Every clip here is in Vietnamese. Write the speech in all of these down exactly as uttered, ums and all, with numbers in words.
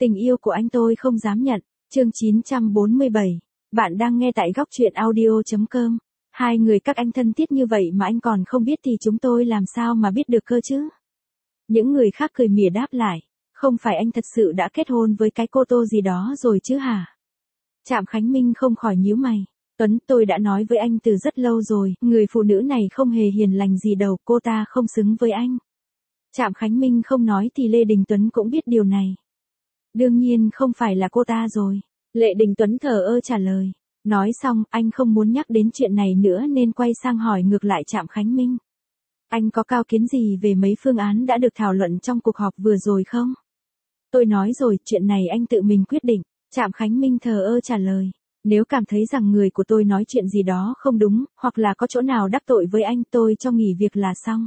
Tình yêu của anh tôi không dám nhận. Chương chín trăm bốn mươi bảy. Bạn đang nghe tại góc truyện audio chấm com. Hai người các anh thân thiết như vậy mà anh còn không biết thì chúng tôi làm sao mà biết được cơ chứ? Những người khác cười mỉa đáp lại. Không phải anh thật sự đã kết hôn với cái cô Tô gì đó rồi chứ hả? Trạm Khánh Minh không khỏi nhíu mày. Tuấn, tôi đã nói với anh từ rất lâu rồi, người phụ nữ này không hề hiền lành gì đâu, cô ta không xứng với anh. Trạm Khánh Minh không nói thì Lê Đình Tuấn cũng biết điều này. Đương nhiên không phải là cô ta rồi. Lê Đình Tuấn thờ ơ trả lời. Nói xong, anh không muốn nhắc đến chuyện này nữa nên quay sang hỏi ngược lại Trạm Khánh Minh. Anh có cao kiến gì về mấy phương án đã được thảo luận trong cuộc họp vừa rồi không? Tôi nói rồi, chuyện này anh tự mình quyết định. Trạm Khánh Minh thờ ơ trả lời. Nếu cảm thấy rằng người của tôi nói chuyện gì đó không đúng, hoặc là có chỗ nào đắc tội với anh, tôi cho nghỉ việc là xong.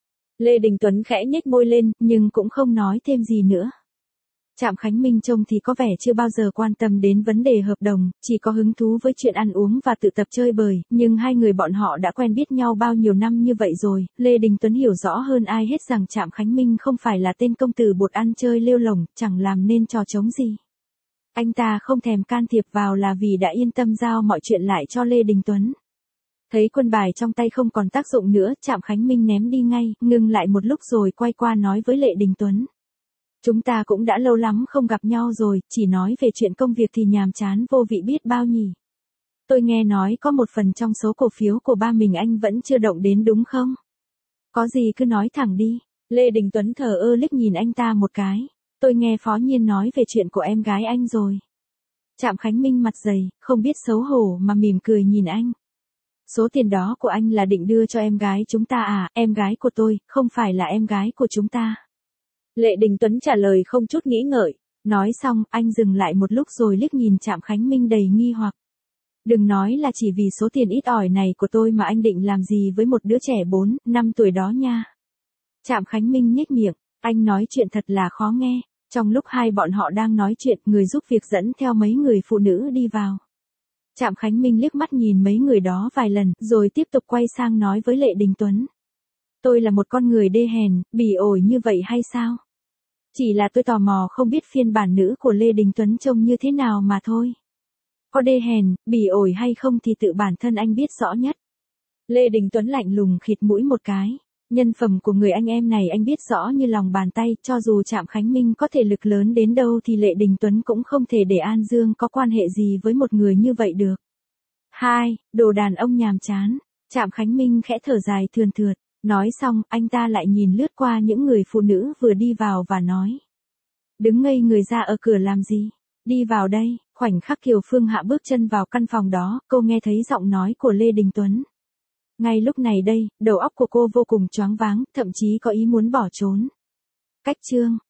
Lê Đình Tuấn khẽ nhếch môi lên, nhưng cũng không nói thêm gì nữa. Trạm Khánh Minh trông thì có vẻ chưa bao giờ quan tâm đến vấn đề hợp đồng, chỉ có hứng thú với chuyện ăn uống và tự tập chơi bời, nhưng hai người bọn họ đã quen biết nhau bao nhiêu năm như vậy rồi, Lê Đình Tuấn hiểu rõ hơn ai hết rằng Trạm Khánh Minh không phải là tên công tử bột ăn chơi lêu lổng, chẳng làm nên trò trống gì. Anh ta không thèm can thiệp vào là vì đã yên tâm giao mọi chuyện lại cho Lê Đình Tuấn. Thấy quân bài trong tay không còn tác dụng nữa, Trạm Khánh Minh ném đi ngay, ngừng lại một lúc rồi quay qua nói với Lê Đình Tuấn. Chúng ta cũng đã lâu lắm không gặp nhau rồi, chỉ nói về chuyện công việc thì nhàm chán vô vị biết bao nhỉ. Tôi nghe nói có một phần trong số cổ phiếu của ba mình anh vẫn chưa động đến đúng không? Có gì cứ nói thẳng đi. Lê Đình Tuấn thờ ơ liếc nhìn anh ta một cái. Tôi nghe Phó Nhiên nói về chuyện của em gái anh rồi. Trạm Khánh Minh mặt dày, không biết xấu hổ mà mỉm cười nhìn anh. Số tiền đó của anh là định đưa cho em gái chúng ta à? Em gái của tôi, không phải là em gái của chúng ta. Lê Đình Tuấn trả lời không chút nghĩ ngợi. Nói xong, anh dừng lại một lúc rồi liếc nhìn Trạm Khánh Minh đầy nghi hoặc. Đừng nói là chỉ vì số tiền ít ỏi này của tôi mà anh định làm gì với một đứa trẻ bốn, năm tuổi đó nha. Trạm Khánh Minh nhếch miệng, anh nói chuyện thật là khó nghe. Trong lúc hai bọn họ đang nói chuyện, người giúp việc dẫn theo mấy người phụ nữ đi vào. Trạm Khánh Minh liếc mắt nhìn mấy người đó vài lần, rồi tiếp tục quay sang nói với Lê Đình Tuấn. Tôi là một con người đê hèn, bỉ ổi như vậy hay sao? Chỉ là tôi tò mò không biết phiên bản nữ của Lê Đình Tuấn trông như thế nào mà thôi. Có đê hèn, bỉ ổi hay không thì tự bản thân anh biết rõ nhất. Lê Đình Tuấn lạnh lùng khịt mũi một cái. Nhân phẩm của người anh em này anh biết rõ như lòng bàn tay, cho dù Trạm Khánh Minh có thể lực lớn đến đâu thì Lê Đình Tuấn cũng không thể để An Dương có quan hệ gì với một người như vậy được. Hai, đồ đàn ông nhàm chán. Trạm Khánh Minh khẽ thở dài thườn thượt. Nói xong, anh ta lại nhìn lướt qua những người phụ nữ vừa đi vào và nói. Đứng ngây người ra ở cửa làm gì? Đi vào đây. Khoảnh khắc Kiều Phương Hạ bước chân vào căn phòng đó, cô nghe thấy giọng nói của Lê Đình Tuấn. Ngay lúc này đây, đầu óc của cô vô cùng choáng váng, thậm chí có ý muốn bỏ trốn. Cách chương